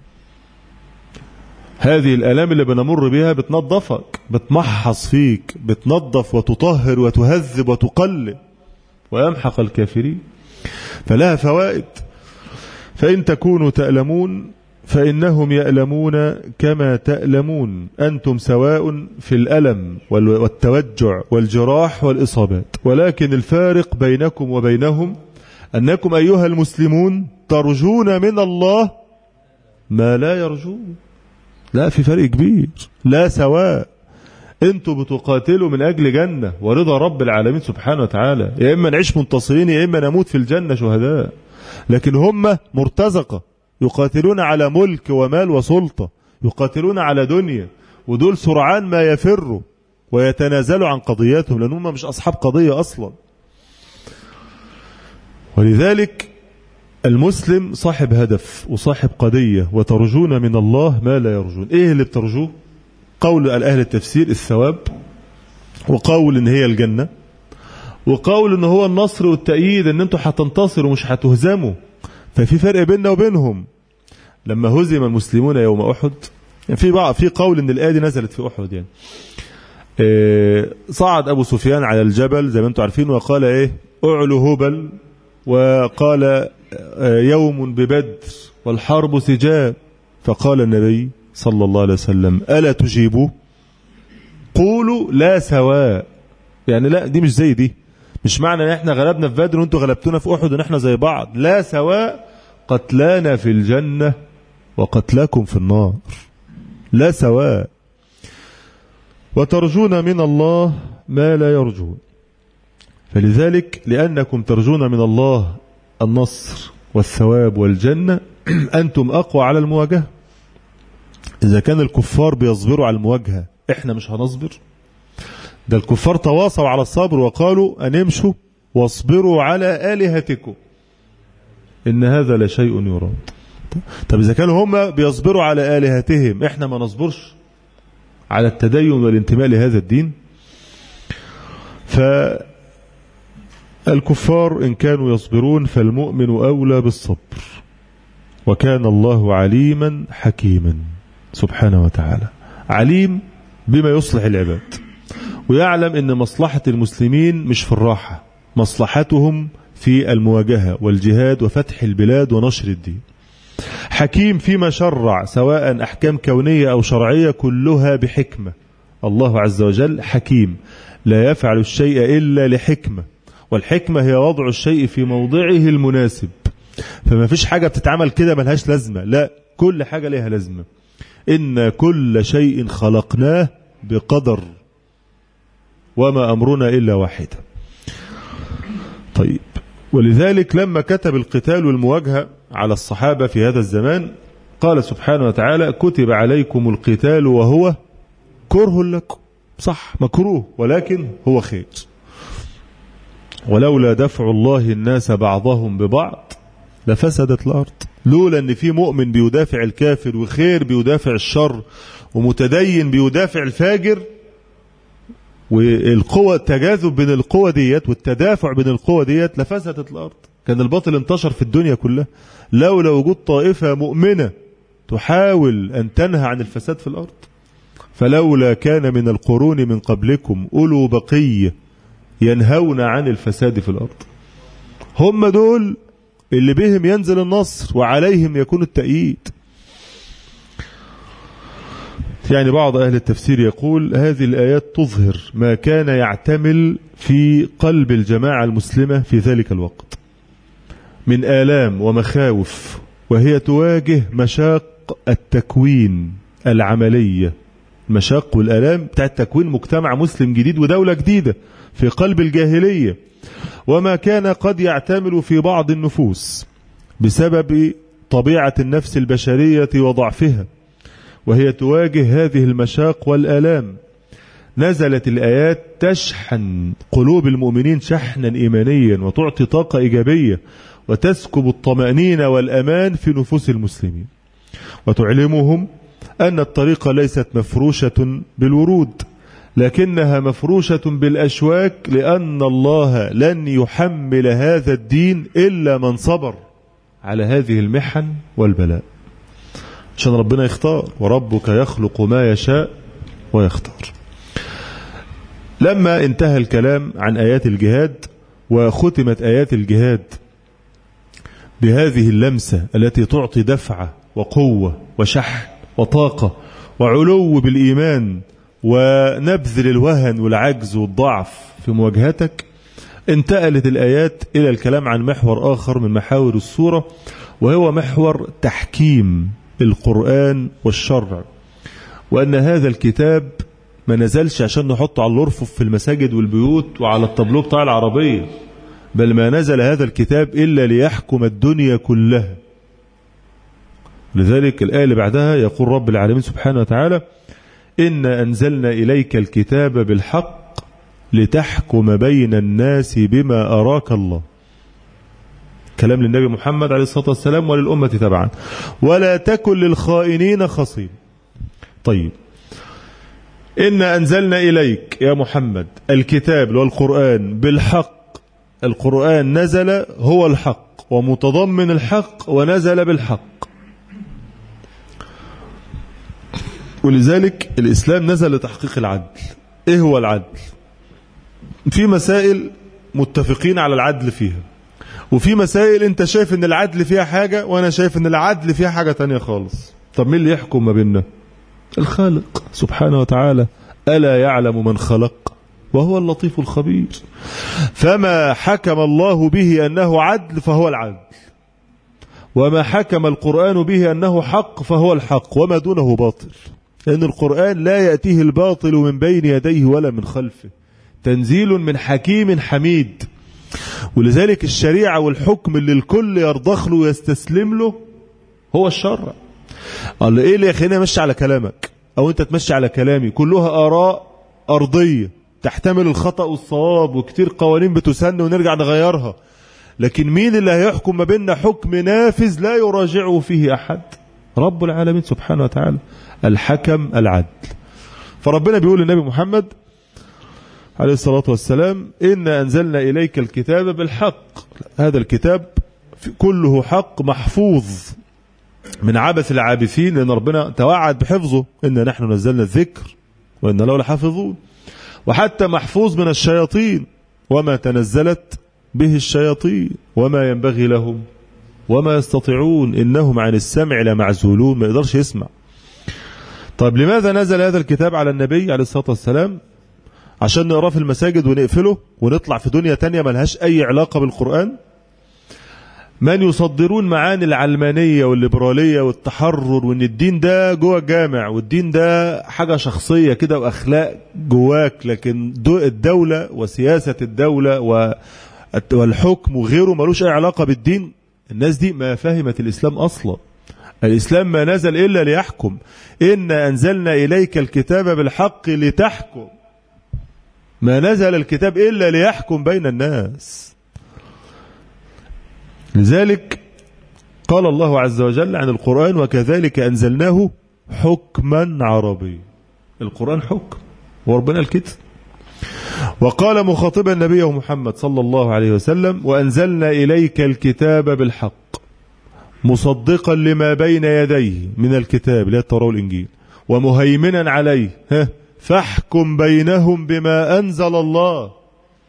هذه الآلام اللي بنمر بها بتنظفك، بتمحص فيك، بتنظف وتطهر وتهذب وتقلب ويمحق الكافرين، فلها فوائد. فإن تكونوا تألمون فإنهم يألمون كما تألمون، أنتم سواء في الألم والتوجع والجراح والإصابات، ولكن الفارق بينكم وبينهم أنكم أيها المسلمون ترجون من الله ما لا يرجون. لا، في فرق كبير، لا سواء. انتوا بتقاتلوا من أجل جنة ورضا رب العالمين سبحانه وتعالى، يا إما نعيش منتصرين يا إما نموت في الجنة شهداء. لكن هم مرتزقة، يقاتلون على ملك ومال وسلطة، يقاتلون على دنيا، ودول سرعان ما يفروا ويتنازلوا عن قضياتهم لأنهم مش أصحاب قضية أصلا. ولذلك المسلم صاحب هدف وصاحب قضية. وترجون من الله ما لا يرجون. ايه اللي بترجوه؟ قول الأهل التفسير الثواب، وقول ان هي الجنة، وقول ان هو النصر والتأييد، ان انتوا هتنتصروا ومش هتهزموا. ففي فرق بيننا وبينهم. لما هزم المسلمون يوم أحد، يعني في بعض في قول ان الآية دي نزلت في أحد، يعني إيه، صعد أبو سفيان على الجبل زي ما انتوا عارفين وقال ايه اعلو هبل، وقال يوم ببدر والحرب سجال. فقال النبي صلى الله عليه وسلم ألا تجيبوا؟ قولوا لا سواء. يعني لا، دي مش زي دي، مش معنى ان احنا غلبنا في بدر وانتوا غلبتونا في أحد ان احنا زي بعض. لا سواء، قتلانا في الجنة وقتلاكم في النار، لا سواء. وترجون من الله ما لا يرجون. فلذلك لأنكم ترجون من الله النصر والثواب والجنة أنتم أقوى على المواجهة. إذا كان الكفار بيصبروا على المواجهة، إحنا مش هنصبر. ده الكفار تواصوا على الصبر وقالوا أن امشوا واصبروا على آلهتكم إن هذا لشيء يراد. طب إذا كانوا هم بيصبروا على آلهتهم، إحنا ما نصبرش على التدين والانتماء لهذا الدين؟ فالكفار إن كانوا يصبرون فالمؤمن أولى بالصبر. وكان الله عليما حكيما سبحانه وتعالى، عليم بما يصلح العباد، ويعلم أن مصلحة المسلمين مش في الراحة، مصلحتهم في المواجهة والجهاد وفتح البلاد ونشر الدين. حكيم فيما شرع، سواء أحكام كونية أو شرعية، كلها بحكمة. الله عز وجل حكيم، لا يفعل الشيء إلا لحكمة، والحكمة هي وضع الشيء في موضعه المناسب. فما فيش حاجة بتتعمل كده ملهاش لازمة، لا، كل حاجة لها لازمة. إن كل شيء خلقناه بقدر وما أمرنا إلا واحدة. طيب، ولذلك لما كتب القتال والمواجهة على الصحابة في هذا الزمان قال سبحانه وتعالى كتب عليكم القتال وهو كره لكم. صح، مكروه، ولكن هو خير. ولولا دفع الله الناس بعضهم ببعض لفسدت الأرض. لولا ان في مؤمن بيدافع الكافر، وخير بيدافع الشر، ومتدين بيدافع الفاجر، والقوة التجاذب بين القوة ديت والتدافع بين القوة ديت، لفسدت الأرض. كان الباطل انتشر في الدنيا كلها. لولا وجود طائفة مؤمنة تحاول أن تنهى عن الفساد في الأرض. فلولا كان من القرون من قبلكم أولو بقية ينهون عن الفساد في الأرض. هم دول اللي بهم ينزل النصر وعليهم يكون التأييد. يعني بعض أهل التفسير يقول هذه الآيات تظهر ما كان يعتمل في قلب الجماعة المسلمة في ذلك الوقت من آلام ومخاوف، وهي تواجه مشاق التكوين العملية، مشاق والآلام بتاع تكوين مجتمع مسلم جديد ودولة جديدة في قلب الجاهلية، وما كان قد يعتمل في بعض النفوس بسبب طبيعة النفس البشرية وضعفها، وهي تواجه هذه المشاق والآلام. نزلت الآيات تشحن قلوب المؤمنين شحنا إيمانيا، وتعطي طاقة إيجابية، وتسكب الطمأنينة والأمان في نفوس المسلمين، وتعلمهم أن الطريق ليست مفروشة بالورود، لكنها مفروشة بالأشواك، لأن الله لن يحمل هذا الدين إلا من صبر على هذه المحن والبلاء، عشان ربنا يختار، وربك يخلق ما يشاء ويختار. لما انتهى الكلام عن آيات الجهاد وختمت آيات الجهاد بهذه اللمسة التي تعطي دفعة وقوة وشحن وطاقة وعلو بالإيمان ونبذ للوهن والعجز والضعف في مواجهتك، انتقلت الآيات إلى الكلام عن محور آخر من محاور السورة، وهو محور تحكيم القرآن والشرع، وأن هذا الكتاب ما نزلش عشان نحطه على الرفوف في المساجد والبيوت وعلى الطابلو بتاع العربية، بل ما نزل هذا الكتاب إلا ليحكم الدنيا كلها. لذلك الآية اللي بعدها يقول رب العالمين سبحانه وتعالى: إنا أنزلنا إليك الكتاب بالحق لتحكم بين الناس بما أراك الله. كلام للنبي محمد عليه الصلاة والسلام وللأمة تبعا. ولا تكن للخائنين خصيم. طيب، إنا أنزلنا إليك يا محمد الكتاب والقرآن بالحق. القرآن نزل هو الحق ومتضمن الحق ونزل بالحق، ولذلك الإسلام نزل لتحقيق العدل. إيه هو العدل؟ في مسائل متفقين على العدل فيها، وفي مسائل أنت شايف أن العدل فيها حاجة وأنا شايف أن العدل فيها حاجة تانية خالص. طب مين اللي يحكم ما بيننا؟ الخالق سبحانه وتعالى. ألا يعلم من خلق وهو اللطيف الخبير. فما حكم الله به أنه عدل فهو العدل، وما حكم القرآن به أنه حق فهو الحق، وما دونه باطل، لأن القرآن لا يأتيه الباطل من بين يديه ولا من خلفه، تنزيل من حكيم حميد. ولذلك الشريعة والحكم اللي الكل يرضخ له ويستسلم له هو الشرع. قال له إيه اللي يخليني أمشي على كلامك أو أنت تمشي على كلامي؟ كلها آراء أرضية تحتمل الخطأ والصواب، وكتير قوانين بتسن ونرجع نغيرها، لكن مين اللي هيحكم ما بيننا حكم نافذ لا يراجعه فيه أحد؟ رب العالمين سبحانه وتعالى، الحكم العدل. فربنا بيقول للنبي محمد عليه الصلاة والسلام: إنا أنزلنا إليك الكتاب بالحق. هذا الكتاب كله حق محفوظ من عبث العابثين، لأن ربنا توعد بحفظه: إنا نحن نزلنا الذكر وإنا له لحافظون. وحتى محفوظ من الشياطين: وما تنزلت به الشياطين وما ينبغي لهم وما يستطيعون إنهم عن السمع لمعزولون. ما يقدرش يسمع. طيب لماذا نزل هذا الكتاب على النبي عليه الصلاة والسلام؟ عشان نقراه في المساجد ونقفله ونطلع في دنيا تانية ملهاش أي علاقة بالقرآن؟ من يصدرون معاني العلمانية والليبرالية والتحرر، وان الدين ده جوه الجامع والدين ده حاجة شخصية كده واخلاق جواك، لكن الدولة وسياسة الدولة والحكم وغيره ملوش اي علاقة بالدين. الناس دي ما فهمت الاسلام اصلا. الاسلام ما نزل الا ليحكم. إنا انزلنا اليك الكتاب بالحق لتحكم. ما نزل الكتاب الا ليحكم بين الناس. لذلك قال الله عز وجل عن القرآن: وكذلك أنزلناه حكما عربي. القرآن حكم وربنا الكتاب. وقال مخاطبا نبيه محمد صلى الله عليه وسلم: وأنزلنا إليك الكتاب بالحق مصدقا لما بين يديه من الكتاب اللي هي التوراة والإنجيل ومهيمنا عليه فاحكم بينهم بما أنزل الله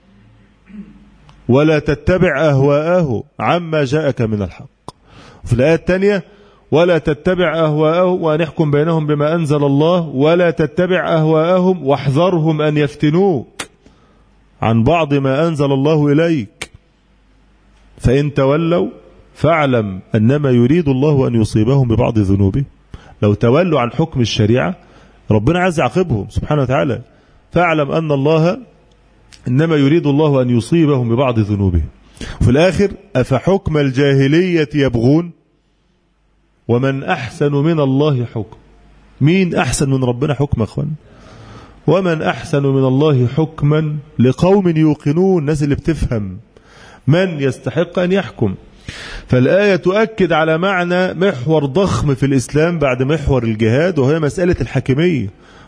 ولا تتبع أهواءه عما جاءك من الحق. في الآية الثانية: ولا تتبع أهواءه وأن يحكم بينهم بما أنزل الله ولا تتبع أهواءهم واحذرهم أن يفتنوك عن بعض ما أنزل الله إليك فإن تولوا فاعلم أنما يريد الله أن يصيبهم ببعض ذنوبه. لو تولوا عن حكم الشريعة ربنا عز يعاقبهم سبحانه وتعالى. فاعلم أن الله إنما يريد الله أن يصيبهم ببعض ذنوبهم. وفي الآخر: أفحكم الجاهلية يبغون ومن أحسن من الله حكم. مين أحسن من ربنا حكم يا أخوان؟ ومن أحسن من الله حكما لقوم يوقنون. الناس اللي بتفهم من يستحق أن يحكم. فالآية تؤكد على معنى محور ضخم في الإسلام بعد محور الجهاد، وهي مسألة الحاكمية.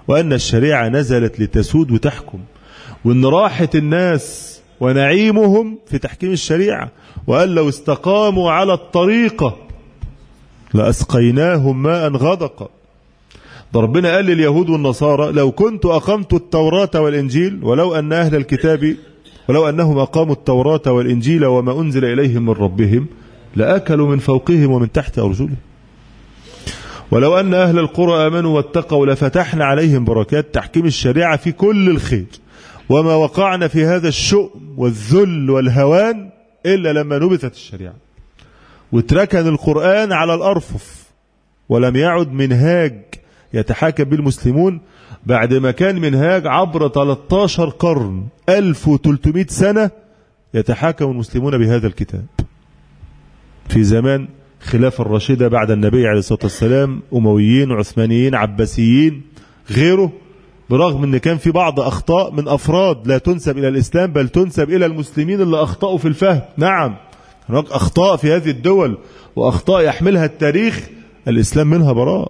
وأن الشريعة نزلت لتسود وتحكم، وأن راحة الناس ونعيمهم في تحكيم الشريعة، وأن لو استقاموا على الطريقة لأسقيناهم ماء غدقا. ده ربنا قال لليهود والنصارى لو كنت أقمت التوراة والإنجيل ولو أن أهل الكتاب ولو أنهم أقاموا التوراة والإنجيل وما أنزل إليهم من ربهم لأكلوا من فوقهم ومن تحت أرجلهم ولو أن أهل القرى آمنوا واتقوا لفتحنا عليهم بركات. تحكيم الشريعة في كل الخير، وما وقعنا في هذا الشؤم والذل والهوان إلا لما نبثت الشريعة وتركن القرآن على الأرفف، ولم يعد منهاج يتحاكم به المسلمون بعد ما كان منهاج عبر ثلاثة عشر قرن ألف وثلاثمائة سنة يتحاكم المسلمون بهذا الكتاب. في زمان خلافة الراشدة بعد النبي عليه الصلاة والسلام، أمويين عثمانيين عباسيين غيره، برغم أن كان في بعض أخطاء من أفراد لا تنسب إلى الإسلام بل تنسب إلى المسلمين اللي أخطأوا في الفهم. نعم هناك أخطاء في هذه الدول وأخطاء يحملها التاريخ الإسلام منها براء.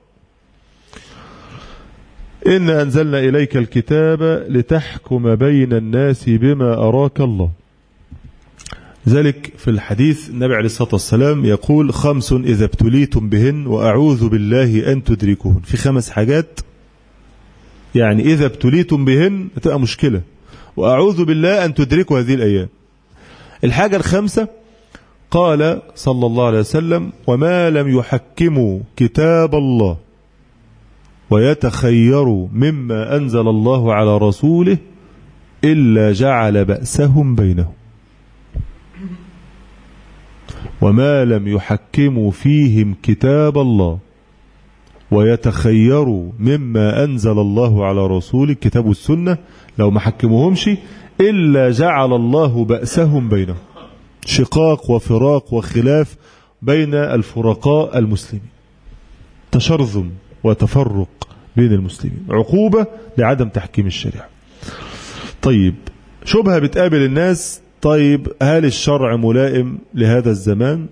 إن أنزلنا إليك الكتاب لتحكم بين الناس بما أراك الله. ذلك في الحديث النبي عليه الصلاة والسلام يقول خمس إذا ابتليتم بهن وأعوذ بالله أن تدركوهن. في خمس حاجات يعني إذا ابتليتم بهن هتبقى مشكلة، وأعوذ بالله أن تدركوا هذه الأيام. الحاجة الخامسة قال صلى الله عليه وسلم وما لم يحكموا كتاب الله ويتخيروا مما أنزل الله على رسوله إلا جعل بأسهم بينهم. وما لم يحكموا فيهم كتاب الله ويتخيروا مما أنزل الله على رسوله الكتاب والسنة، لو ما حكموهمش إلا جعل الله بأسهم بينهم، شقاق وفراق وخلاف بين الفرقاء المسلمين، تشرذم وتفرق بين المسلمين، عقوبة لعدم تحكيم الشريعة. طيب شبهة بتقابل الناس، طيب هل الشرع ملائم لهذا الزمان؟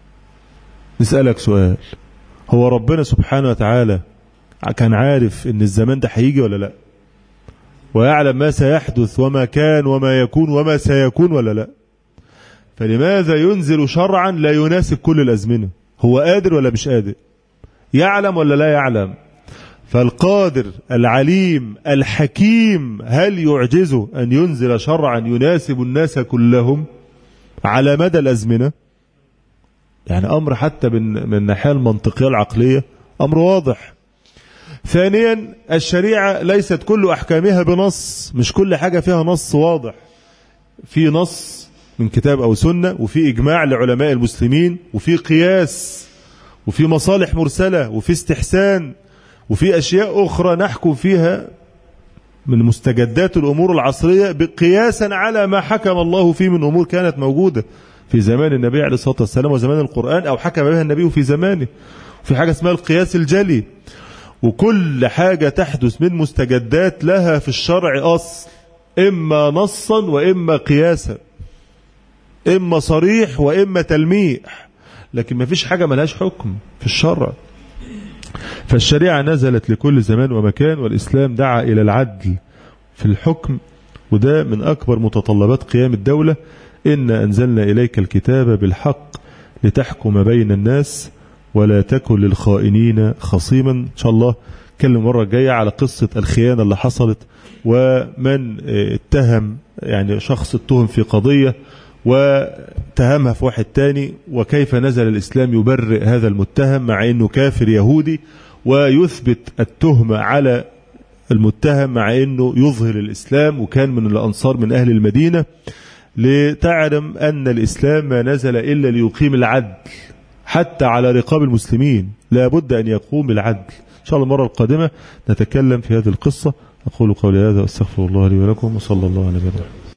نسألك سؤال، هو ربنا سبحانه وتعالى كان عارف ان الزمان ده هيجي ولا لا؟ ويعلم ما سيحدث وما كان وما يكون وما سيكون ولا لا؟ فلماذا ينزل شرعا لا يناسب كل الأزمنة؟ هو قادر ولا مش قادر؟ يعلم ولا لا يعلم؟ فالقادر العليم الحكيم هل يعجزه أن ينزل شرعا يناسب الناس كلهم على مدى الأزمنة؟ يعني أمر حتى من الناحية المنطقية العقلية أمر واضح. ثانيا الشريعة ليست كل أحكامها بنص، مش كل حاجة فيها نص واضح، في نص من كتاب أو سنة، وفي إجماع لعلماء المسلمين، وفي قياس، وفي مصالح مرسلة، وفي استحسان، وفي أشياء أخرى نحكم فيها من مستجدات الأمور العصرية قياسا على ما حكم الله فيه من أمور كانت موجودة في زمان النبي عليه الصلاة والسلام وزمان القرآن أو حكم بها النبي في زمانه. في حاجة اسمها القياس الجلي، وكل حاجة تحدث من مستجدات لها في الشرع أصل، إما نصا وإما قياسا، إما صريح وإما تلميح، لكن ما فيش حاجة ملهاش حكم في الشرع. فالشريعة نزلت لكل زمان ومكان، والإسلام دعا إلى العدل في الحكم، وده من أكبر متطلبات قيام الدولة. إن أنزلنا إليك الكتاب بالحق لتحكم بين الناس ولا تكن للخائنين خصيما. إن شاء الله نتكلم مرة جاية على قصة الخيانة اللي حصلت، ومن اتهم يعني شخص اتهم في قضية واتهمها في واحد تاني، وكيف نزل الإسلام يبرئ هذا المتهم مع أنه كافر يهودي، ويثبت التهمة على المتهم مع أنه يظهر الإسلام وكان من الأنصار من أهل المدينة، لتعلم أن الإسلام ما نزل إلا ليقيم العدل حتى على رقاب المسلمين، لا بد أن يقوم بالعدل. إن شاء الله المرة القادمة نتكلم في هذه القصة. أقول قولي هذا وأستغفر الله لي ولكم، وصلى الله على نبينا محمد.